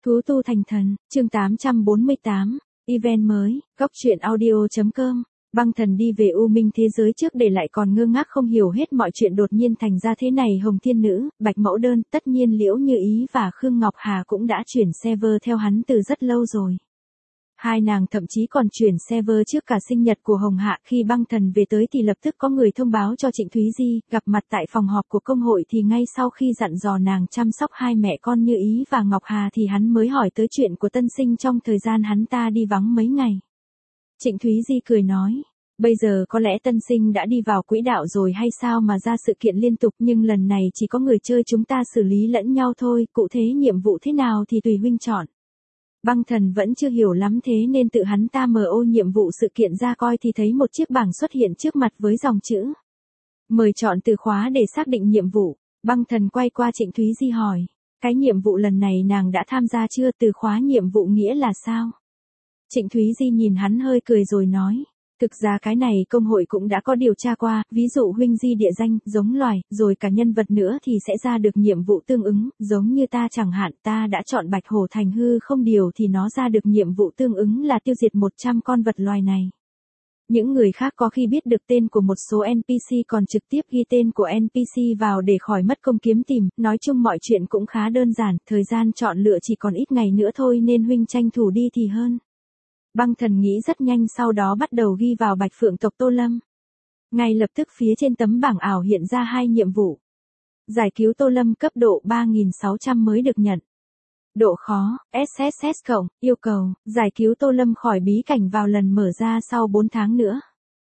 Thú tu thành thần, chương 848, event mới, góc truyện audio.com. Băng thần đi về U Minh thế giới trước để lại còn ngơ ngác không hiểu hết mọi chuyện đột nhiên thành ra thế này. Hồng Thiên Nữ, Bạch Mẫu Đơn, tất nhiên Liễu Như Ý và Khương Ngọc Hà cũng đã chuyển server theo hắn từ rất lâu rồi. Hai nàng thậm chí còn chuyển server trước cả sinh nhật của Hồng Hạ. Khi băng thần về tới thì lập tức có người thông báo cho Trịnh Thúy Di, gặp mặt tại phòng họp của công hội thì ngay sau khi dặn dò nàng chăm sóc hai mẹ con Như Ý và Ngọc Hà thì hắn mới hỏi tới chuyện của tân sinh trong thời gian hắn ta đi vắng mấy ngày. Trịnh Thúy Di cười nói, bây giờ có lẽ tân sinh đã đi vào quỹ đạo rồi hay sao mà ra sự kiện liên tục, nhưng lần này chỉ có người chơi chúng ta xử lý lẫn nhau thôi, cụ thể nhiệm vụ thế nào thì tùy huynh chọn. Băng thần vẫn chưa hiểu lắm thế nên tự hắn ta mở ô nhiệm vụ sự kiện ra coi thì thấy một chiếc bảng xuất hiện trước mặt với dòng chữ. Mời chọn từ khóa để xác định nhiệm vụ. Băng thần quay qua Trịnh Thúy Di hỏi, cái nhiệm vụ lần này nàng đã tham gia chưa, từ khóa nhiệm vụ nghĩa là sao? Trịnh Thúy Di nhìn hắn hơi cười rồi nói, thực ra cái này công hội cũng đã có điều tra qua, ví dụ huynh di địa danh, giống loài, rồi cả nhân vật nữa thì sẽ ra được nhiệm vụ tương ứng, giống như ta chẳng hạn, ta đã chọn Bạch Hổ thành hư không điều thì nó ra được nhiệm vụ tương ứng là tiêu diệt 100 con vật loài này. Những người khác có khi biết được tên của một số NPC còn trực tiếp ghi tên của NPC vào để khỏi mất công kiếm tìm, nói chung mọi chuyện cũng khá đơn giản, thời gian chọn lựa chỉ còn ít ngày nữa thôi nên huynh tranh thủ đi thì hơn. Băng thần nghĩ rất nhanh sau đó bắt đầu ghi vào Bạch Phượng tộc Tô Lâm. Ngay lập tức phía trên tấm bảng ảo hiện ra hai nhiệm vụ. Giải cứu Tô Lâm cấp độ 3600 mới được nhận. Độ khó, SSS cộng, yêu cầu, giải cứu Tô Lâm khỏi bí cảnh vào lần mở ra sau 4 tháng nữa.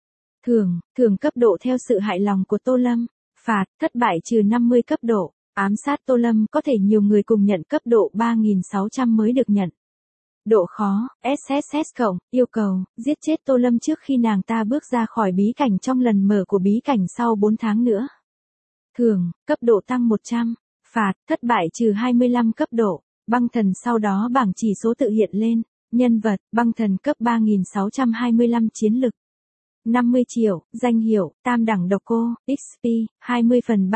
Thưởng cấp độ theo sự hài lòng của Tô Lâm. Phạt, thất bại trừ 50 cấp độ. Ám sát Tô Lâm có thể nhiều người cùng nhận cấp độ 3600 mới được nhận. Độ khó, SSS cộng, yêu cầu, giết chết Tô Lâm trước khi nàng ta bước ra khỏi bí cảnh trong lần mở của bí cảnh sau 4 tháng nữa. Thưởng, cấp độ tăng 100. Phạt, thất bại trừ 25 cấp độ. Băng thần sau đó bảng chỉ số tự hiện lên. Nhân vật, băng thần cấp 3625 chiến lực. 50 triệu, danh hiệu, tam đẳng độc cô, XP, 20 phần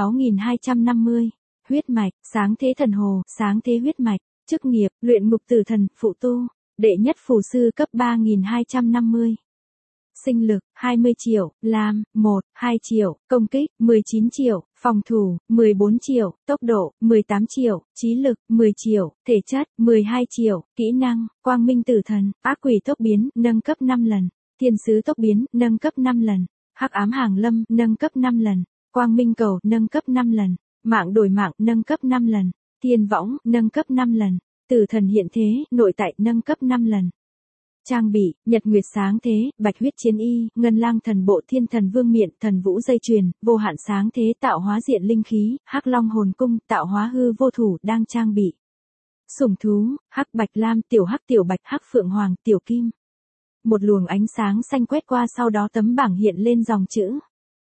36.250. Huyết mạch, sáng thế thần hồ, sáng thế huyết mạch. Chức nghiệp, luyện ngục tử thần, phụ tu, đệ nhất phù sư cấp 3250. Sinh lực, 20 triệu, làm, 2 triệu, công kích, 19 triệu, phòng thủ, 14 triệu, tốc độ, 18 triệu, trí lực, 10 triệu, thể chất, 12 triệu, kỹ năng, quang minh tử thần, ác quỷ tốc biến, nâng cấp 5 lần, thiên sứ tốc biến, nâng cấp 5 lần, hắc ám hàng lâm, nâng cấp 5 lần, quang minh cầu, nâng cấp 5 lần, mạng đổi mạng, nâng cấp 5 lần. Thiên võng, nâng cấp 5 lần. Tử thần hiện thế, nội tại, nâng cấp 5 lần. Trang bị, nhật nguyệt sáng thế, bạch huyết chiến y, ngân lang thần bộ, thiên thần vương miện, thần vũ dây chuyền, vô hạn sáng thế, tạo hóa diện linh khí, hắc long hồn cung, tạo hóa hư vô thủ, đang trang bị. Sủng thú, hắc bạch lam, tiểu bạch, hắc phượng hoàng, tiểu kim. Một luồng ánh sáng xanh quét qua sau đó tấm bảng hiện lên dòng chữ.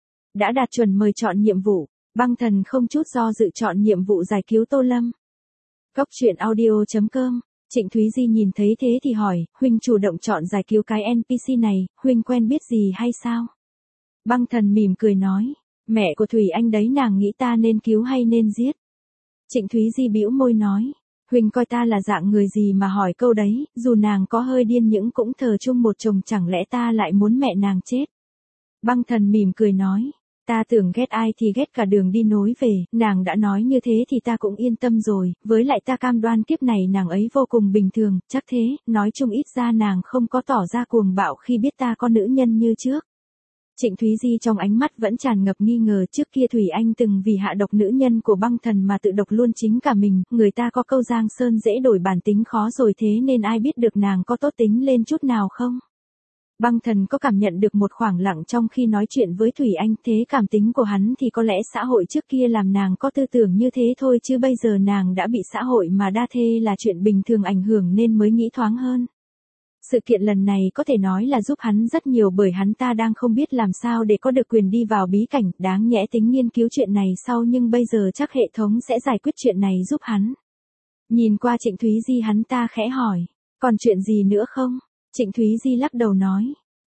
Đã đạt chuẩn mời chọn nhiệm vụ. Băng thần không chút do dự chọn nhiệm vụ giải cứu Tô Lâm. Góc truyện audio.com. Trịnh Thúy Di nhìn thấy thế thì hỏi, huynh chủ động chọn giải cứu cái NPC này, huynh quen biết gì hay sao? Băng thần mỉm cười nói, mẹ của Thủy Anh đấy, nàng nghĩ ta nên cứu hay nên giết? Trịnh Thúy Di bĩu môi nói, huynh coi ta là dạng người gì mà hỏi câu đấy, dù nàng có hơi điên những cũng thờ chung một chồng, chẳng lẽ ta lại muốn mẹ nàng chết? Băng thần mỉm cười nói, ta tưởng ghét ai thì ghét cả đường đi nối về, nàng đã nói như thế thì ta cũng yên tâm rồi, với lại ta cam đoan kiếp này nàng ấy vô cùng bình thường, chắc thế, nói chung ít ra nàng không có tỏ ra cuồng bạo khi biết ta có nữ nhân như trước. Trịnh Thúy Di trong ánh mắt vẫn tràn ngập nghi ngờ, trước kia Thủy Anh từng vì hạ độc nữ nhân của băng thần mà tự độc luôn chính cả mình, người ta có câu giang sơn dễ đổi bản tính khó rồi, thế nên ai biết được nàng có tốt tính lên chút nào không? Băng thần có cảm nhận được một khoảng lặng trong khi nói chuyện với Thủy Anh, thế cảm tính của hắn thì có lẽ xã hội trước kia làm nàng có tư tưởng như thế thôi, chứ bây giờ nàng đã bị xã hội mà đa thê là chuyện bình thường ảnh hưởng nên mới nghĩ thoáng hơn. Sự kiện lần này có thể nói là giúp hắn rất nhiều bởi hắn ta đang không biết làm sao để có được quyền đi vào bí cảnh, đáng nhẽ tính nghiên cứu chuyện này sau nhưng bây giờ chắc hệ thống sẽ giải quyết chuyện này giúp hắn. Nhìn qua Trịnh Thúy Di hắn ta khẽ hỏi, còn chuyện gì nữa không? Trịnh Thúy Di lắc đầu nói,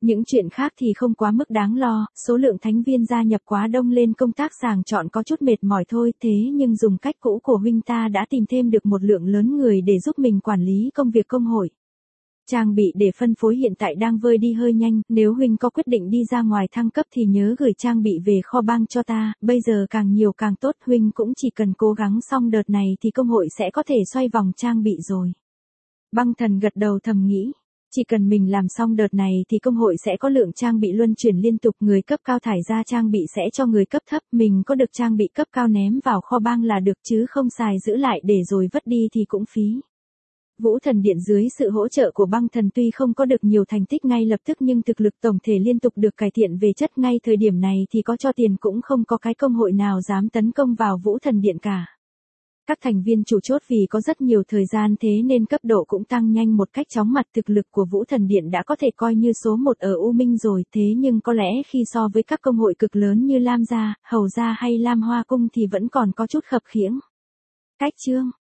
Những chuyện khác thì không quá mức đáng lo, số lượng thánh viên gia nhập quá đông lên công tác sàng chọn có chút mệt mỏi thôi, thế nhưng dùng cách cũ của huynh ta đã tìm thêm được một lượng lớn người để giúp mình quản lý công việc công hội. Trang bị để phân phối hiện tại đang vơi đi hơi nhanh, nếu huynh có quyết định đi ra ngoài thăng cấp thì nhớ gửi trang bị về kho bang cho ta, bây giờ càng nhiều càng tốt, huynh cũng chỉ cần cố gắng xong đợt này thì công hội sẽ có thể xoay vòng trang bị rồi. Băng Thần gật đầu thầm nghĩ. Chỉ cần mình làm xong đợt này thì công hội sẽ có lượng trang bị luân chuyển liên tục, người cấp cao thải ra trang bị sẽ cho người cấp thấp, mình có được trang bị cấp cao ném vào kho bang là được chứ không xài giữ lại để rồi vất đi thì cũng phí. Vũ Thần Điện dưới sự hỗ trợ của Băng Thần tuy không có được nhiều thành tích ngay lập tức nhưng thực lực tổng thể liên tục được cải thiện về chất, ngay thời điểm này thì có cho tiền cũng không có cái công hội nào dám tấn công vào Vũ Thần Điện cả. Các thành viên chủ chốt vì có rất nhiều thời gian thế nên cấp độ cũng tăng nhanh một cách chóng mặt, thực lực của Vũ Thần Điện đã có thể coi như số 1 ở U Minh rồi, thế nhưng có lẽ khi so với các công hội cực lớn như Lam Gia, Hầu Gia hay Lam Hoa Cung thì vẫn còn có chút khập khiễng. Cách chương